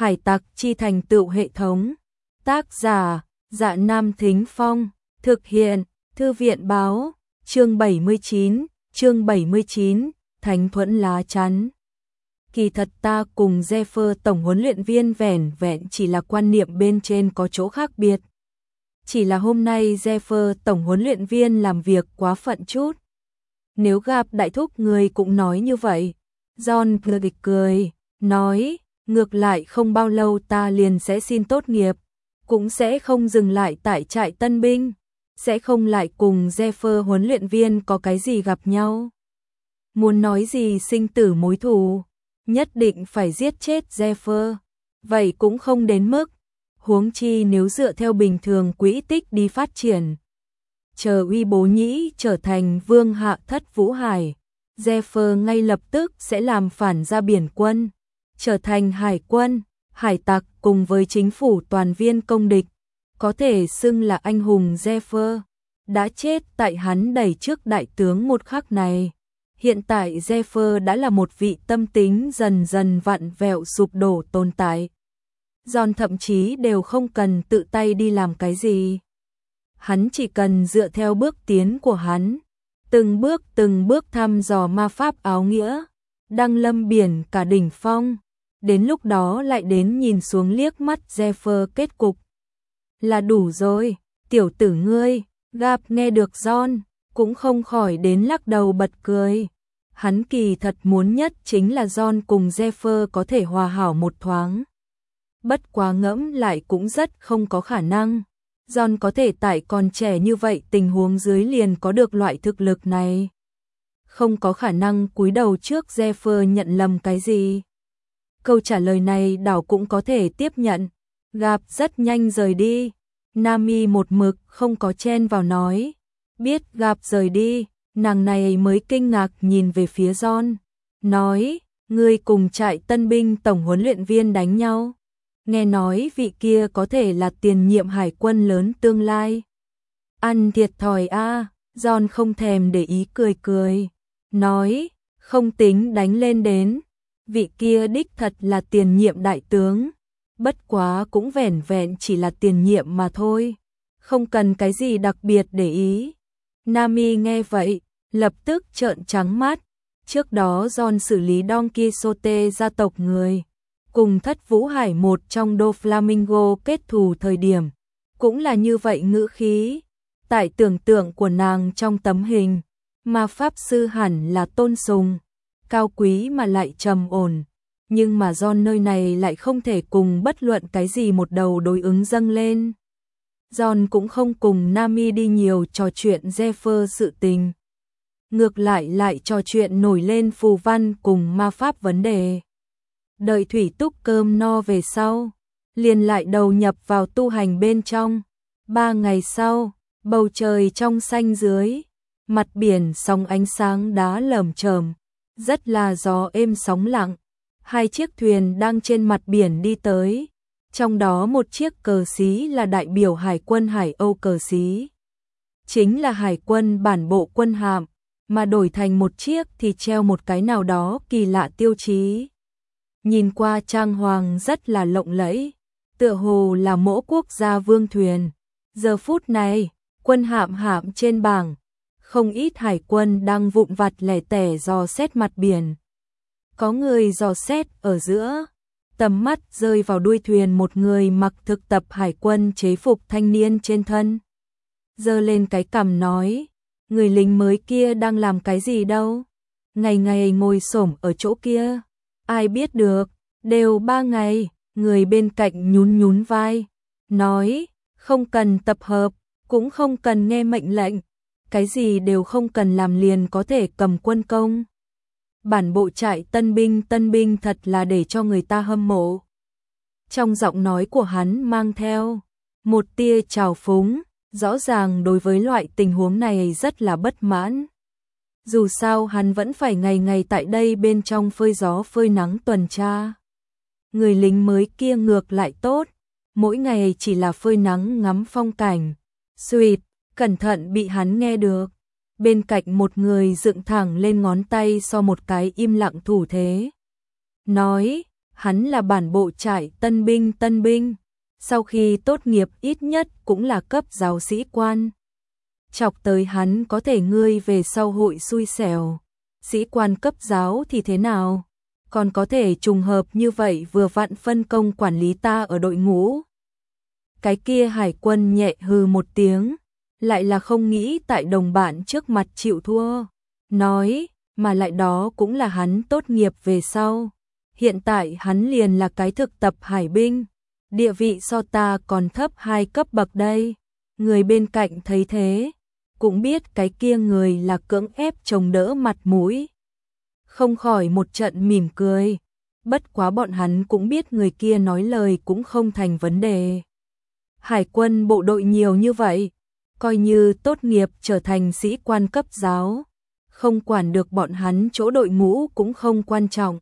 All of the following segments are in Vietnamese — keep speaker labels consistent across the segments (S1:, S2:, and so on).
S1: Hải tặc chi thành tựu hệ thống. Tác giả, Dạ Nam Thính Phong. Thực hiện, Thư viện báo. Chương 79, Thánh Thuẫn Lá Chắn. Kỳ thật ta cùng Zephyr tổng huấn luyện viên vẻn vẹn chỉ là quan niệm bên trên có chỗ khác biệt. Chỉ là hôm nay Zephyr tổng huấn luyện viên làm việc quá phận chút. Nếu gặp đại thúc người cũng nói như vậy. John cười, nói, ngược lại không bao lâu ta liền sẽ xin tốt nghiệp, cũng sẽ không dừng lại tại trại tân binh, sẽ không lại cùng Zephyr huấn luyện viên có cái gì gặp nhau. Muốn nói gì sinh tử mối thù, nhất định phải giết chết Zephyr, vậy cũng không đến mức, huống chi nếu dựa theo bình thường quỹ tích đi phát triển. Chờ Uy Bố Nhĩ trở thành vương hạ thất Vũ Hải, Zephyr ngay lập tức sẽ làm phản ra biển quân, trở thành hải quân, hải tặc cùng với chính phủ toàn viên công địch, có thể xưng là anh hùng Zephyr, đã chết tại hắn đẩy trước đại tướng một khắc này. Hiện tại Zephyr đã là một vị tâm tính dần dần vặn vẹo sụp đổ tồn tại. John thậm chí đều không cần tự tay đi làm cái gì. Hắn chỉ cần dựa theo bước tiến của hắn, từng bước thăm dò ma pháp áo nghĩa, đăng lâm biển cả đỉnh phong, đến lúc đó lại đến nhìn xuống liếc mắt Zephyr kết cục. Là đủ rồi, tiểu tử ngươi. Gặp nghe được John, cũng không khỏi đến lắc đầu bật cười. Hắn kỳ thật muốn nhất chính là John cùng Zephyr có thể hòa hảo một thoáng. Bất quá ngẫm lại cũng rất không có khả năng. John có thể tại còn trẻ như vậy tình huống dưới liền có được loại thực lực này. Không có khả năng cúi đầu trước Zephyr nhận lầm cái gì. Câu trả lời này đảo cũng có thể tiếp nhận. Gặp rất nhanh rời đi. Nami một mực không có chen vào nói. Biết gặp rời đi, nàng này mới kinh ngạc nhìn về phía John. Nói, ngươi cùng trại tân binh tổng huấn luyện viên đánh nhau. Nghe nói vị kia có thể là tiền nhiệm hải quân lớn tương lai. Ăn thiệt thòi a. John không thèm để ý cười. Nói, không tính đánh lên đến. Vị kia đích thật là tiền nhiệm đại tướng. Bất quá cũng vẻn vẹn chỉ là tiền nhiệm mà thôi. Không cần cái gì đặc biệt để ý. Nami nghe vậy, lập tức trợn trắng mắt. Trước đó John xử lý Don Quixote gia tộc người, cùng thất Vũ Hải một trong đô Flamingo kết thù thời điểm. Cũng là như vậy ngữ khí. Tại tưởng tượng của nàng trong tấm hình, mà pháp sư hẳn là tôn sùng, cao quý mà lại trầm ổn. Nhưng mà John nơi này lại không thể cùng bất luận cái gì một đầu đối ứng dâng lên. John cũng không cùng Nami đi nhiều trò chuyện Zephyr sự tình. Ngược lại trò chuyện nổi lên phù văn cùng ma pháp vấn đề. Đợi thủy túc cơm no về sau, liền lại đầu nhập vào tu hành bên trong. 3 ngày sau, bầu trời trong xanh dưới, mặt biển sóng ánh sáng đá lởm chởm, rất là gió êm sóng lặng. 2 chiếc thuyền đang trên mặt biển đi tới, trong đó một chiếc cờ xí là đại biểu hải quân Hải Âu cờ xí. Chính là hải quân bản bộ quân hạm, mà đổi thành một chiếc thì treo một cái nào đó kỳ lạ tiêu chí. Nhìn qua trang hoàng rất là lộng lẫy, tựa hồ là mỗ quốc gia vương thuyền. Giờ phút này, quân hạm trên bảng, không ít hải quân đang vụn vặt lẻ tẻ dò xét mặt biển. Có người dò xét ở giữa, tầm mắt rơi vào đuôi thuyền một người mặc thực tập hải quân chế phục thanh niên trên thân. Giơ lên cái cằm nói, người lính mới kia đang làm cái gì đâu? Ngày ngồi xổm ở chỗ kia. Ai biết được, đều 3 ngày, người bên cạnh nhún vai. Nói, không cần tập hợp, cũng không cần nghe mệnh lệnh. Cái gì đều không cần làm liền có thể cầm quân công. Bản bộ trại tân binh thật là để cho người ta hâm mộ. Trong giọng nói của hắn mang theo một tia trào phúng, rõ ràng đối với loại tình huống này rất là bất mãn. Dù sao hắn vẫn phải ngày tại đây bên trong phơi gió phơi nắng tuần tra. Người lính mới kia ngược lại tốt, mỗi ngày chỉ là phơi nắng ngắm phong cảnh. Suýt, cẩn thận bị hắn nghe được. Bên cạnh một người dựng thẳng lên ngón tay so một cái im lặng thủ thế. Nói, hắn là bản bộ trại tân binh, sau khi tốt nghiệp ít nhất cũng là cấp giáo sĩ quan. Chọc tới hắn có thể ngươi về sau hội xui xẻo, sĩ quan cấp giáo thì thế nào? Còn có thể trùng hợp như vậy vừa vặn phân công quản lý ta ở đội ngũ. Cái kia Hải Quân nhẹ hừ một tiếng, lại là không nghĩ tại đồng bạn trước mặt chịu thua, nói, mà lại đó cũng là hắn tốt nghiệp về sau. Hiện tại hắn liền là cái thực tập hải binh, địa vị so ta còn thấp 2 cấp bậc đây. Người bên cạnh thấy thế, cũng biết cái kia người là cưỡng ép chống đỡ mặt mũi. Không khỏi một trận mỉm cười, bất quá bọn hắn cũng biết người kia nói lời cũng không thành vấn đề. Hải quân bộ đội nhiều như vậy, coi như tốt nghiệp trở thành sĩ quan cấp giáo, không quản được bọn hắn chỗ đội ngũ cũng không quan trọng.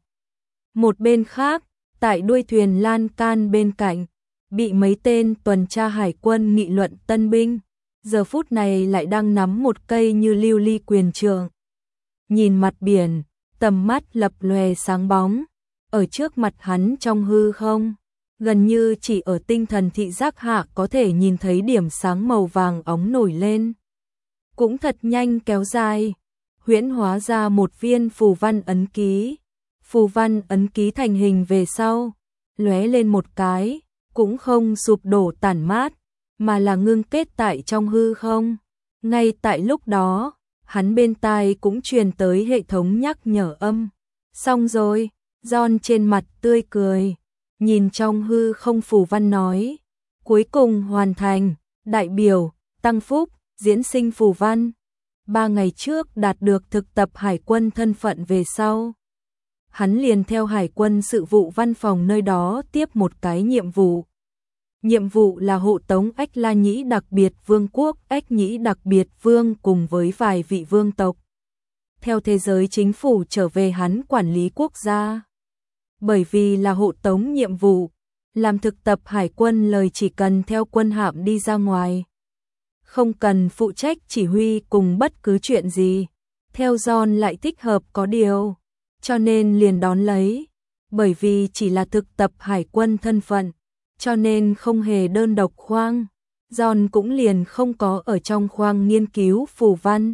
S1: Một bên khác, tại đuôi thuyền lan can bên cạnh, bị mấy tên tuần tra hải quân nghị luận tân binh, giờ phút này lại đang nắm một cây như lưu ly quyền trượng. Nhìn mặt biển, tầm mắt lập lòe sáng bóng, ở trước mặt hắn trong hư không, gần như chỉ ở tinh thần thị giác hạ có thể nhìn thấy điểm sáng màu vàng óng nổi lên. Cũng thật nhanh kéo dài, huyễn hóa ra một viên phù văn ấn ký. Phù văn ấn ký thành hình về sau, lóe lên một cái, cũng không sụp đổ tản mát, mà là ngưng kết tại trong hư không. Ngay tại lúc đó, hắn bên tai cũng truyền tới hệ thống nhắc nhở âm. Xong rồi, John trên mặt tươi cười, nhìn trong hư không phù văn nói, cuối cùng hoàn thành, đại biểu, tăng phúc, diễn sinh phù văn. 3 ngày trước đạt được thực tập hải quân thân phận về sau. Hắn liền theo hải quân sự vụ văn phòng nơi đó tiếp một cái nhiệm vụ. Nhiệm vụ là hộ tống Ách La Nhĩ đặc biệt vương quốc, Ách Nhĩ đặc biệt vương cùng với vài vị vương tộc. Theo thế giới chính phủ trở về hắn quản lý quốc gia. Bởi vì là hộ tống nhiệm vụ, làm thực tập hải quân lời chỉ cần theo quân hạm đi ra ngoài. Không cần phụ trách chỉ huy cùng bất cứ chuyện gì. Theo John lại thích hợp có điều, cho nên liền đón lấy. Bởi vì chỉ là thực tập hải quân thân phận, cho nên không hề đơn độc khoang. John cũng liền không có ở trong khoang nghiên cứu phù văn,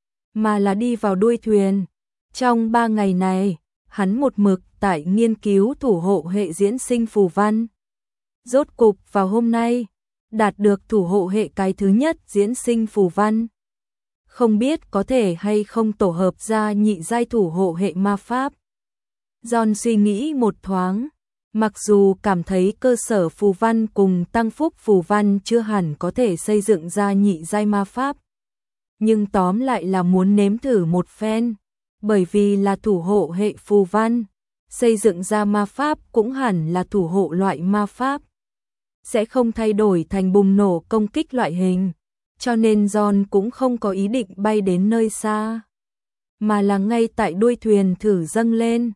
S1: mà là đi vào đuôi thuyền. Trong 3 ngày này, hắn một mực tại nghiên cứu thủ hộ hệ diễn sinh phù văn. Rốt cục vào hôm nay, đạt được thủ hộ hệ cái thứ nhất diễn sinh phù văn. Không biết có thể hay không tổ hợp ra nhị giai thủ hộ hệ ma pháp. John suy nghĩ một thoáng, mặc dù cảm thấy cơ sở phù văn cùng tăng phúc phù văn chưa hẳn có thể xây dựng ra nhị giai ma pháp, nhưng tóm lại là muốn nếm thử một phen, bởi vì là thủ hộ hệ phù văn, xây dựng ra ma pháp cũng hẳn là thủ hộ loại ma pháp, sẽ không thay đổi thành bùng nổ công kích loại hình, cho nên John cũng không có ý định bay đến nơi xa, mà là ngay tại đuôi thuyền thử dâng lên.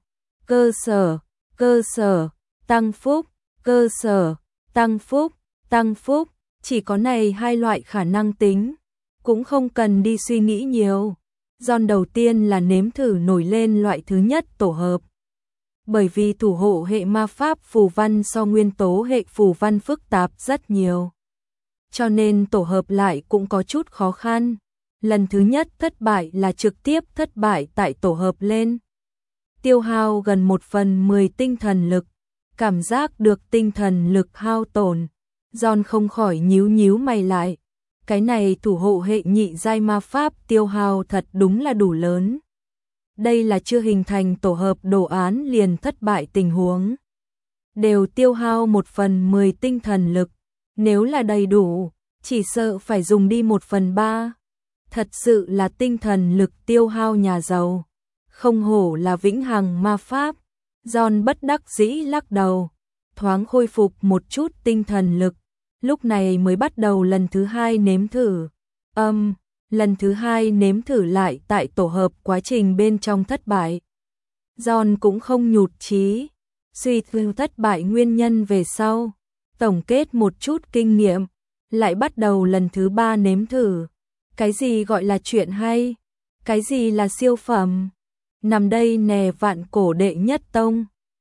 S1: Cơ sở, tăng phúc, cơ sở, tăng phúc, chỉ có này 2 loại khả năng tính, cũng không cần đi suy nghĩ nhiều. John đầu tiên là nếm thử nổi lên loại thứ nhất tổ hợp. Bởi vì thủ hộ hệ ma pháp phù văn so nguyên tố hệ phù văn phức tạp rất nhiều, cho nên tổ hợp lại cũng có chút khó khăn. Lần thứ nhất thất bại là trực tiếp thất bại tại tổ hợp lên. Tiêu hao gần 1/10 tinh thần lực, cảm giác được tinh thần lực hao tổn. John không khỏi nhíu mày lại. Cái này thủ hộ hệ nhị giai ma pháp tiêu hao thật đúng là đủ lớn. Đây là chưa hình thành tổ hợp đồ án liền thất bại tình huống. Đều tiêu hao 1/10 tinh thần lực. Nếu là đầy đủ, chỉ sợ phải dùng đi 1/3. Thật sự là tinh thần lực tiêu hao nhà giàu. Không hổ là vĩnh hằng ma pháp. John bất đắc dĩ lắc đầu, thoáng khôi phục một chút tinh thần lực. Lúc này mới bắt đầu lần thứ 2 nếm thử. Lần thứ 2 nếm thử lại tại tổ hợp quá trình bên trong thất bại. John cũng không nhụt chí, suy tư thất bại nguyên nhân về sau, tổng kết một chút kinh nghiệm, lại bắt đầu lần thứ 3 nếm thử. Cái gì gọi là chuyện hay? Cái gì là siêu phẩm? Nằm đây nè vạn cổ đệ nhất tông.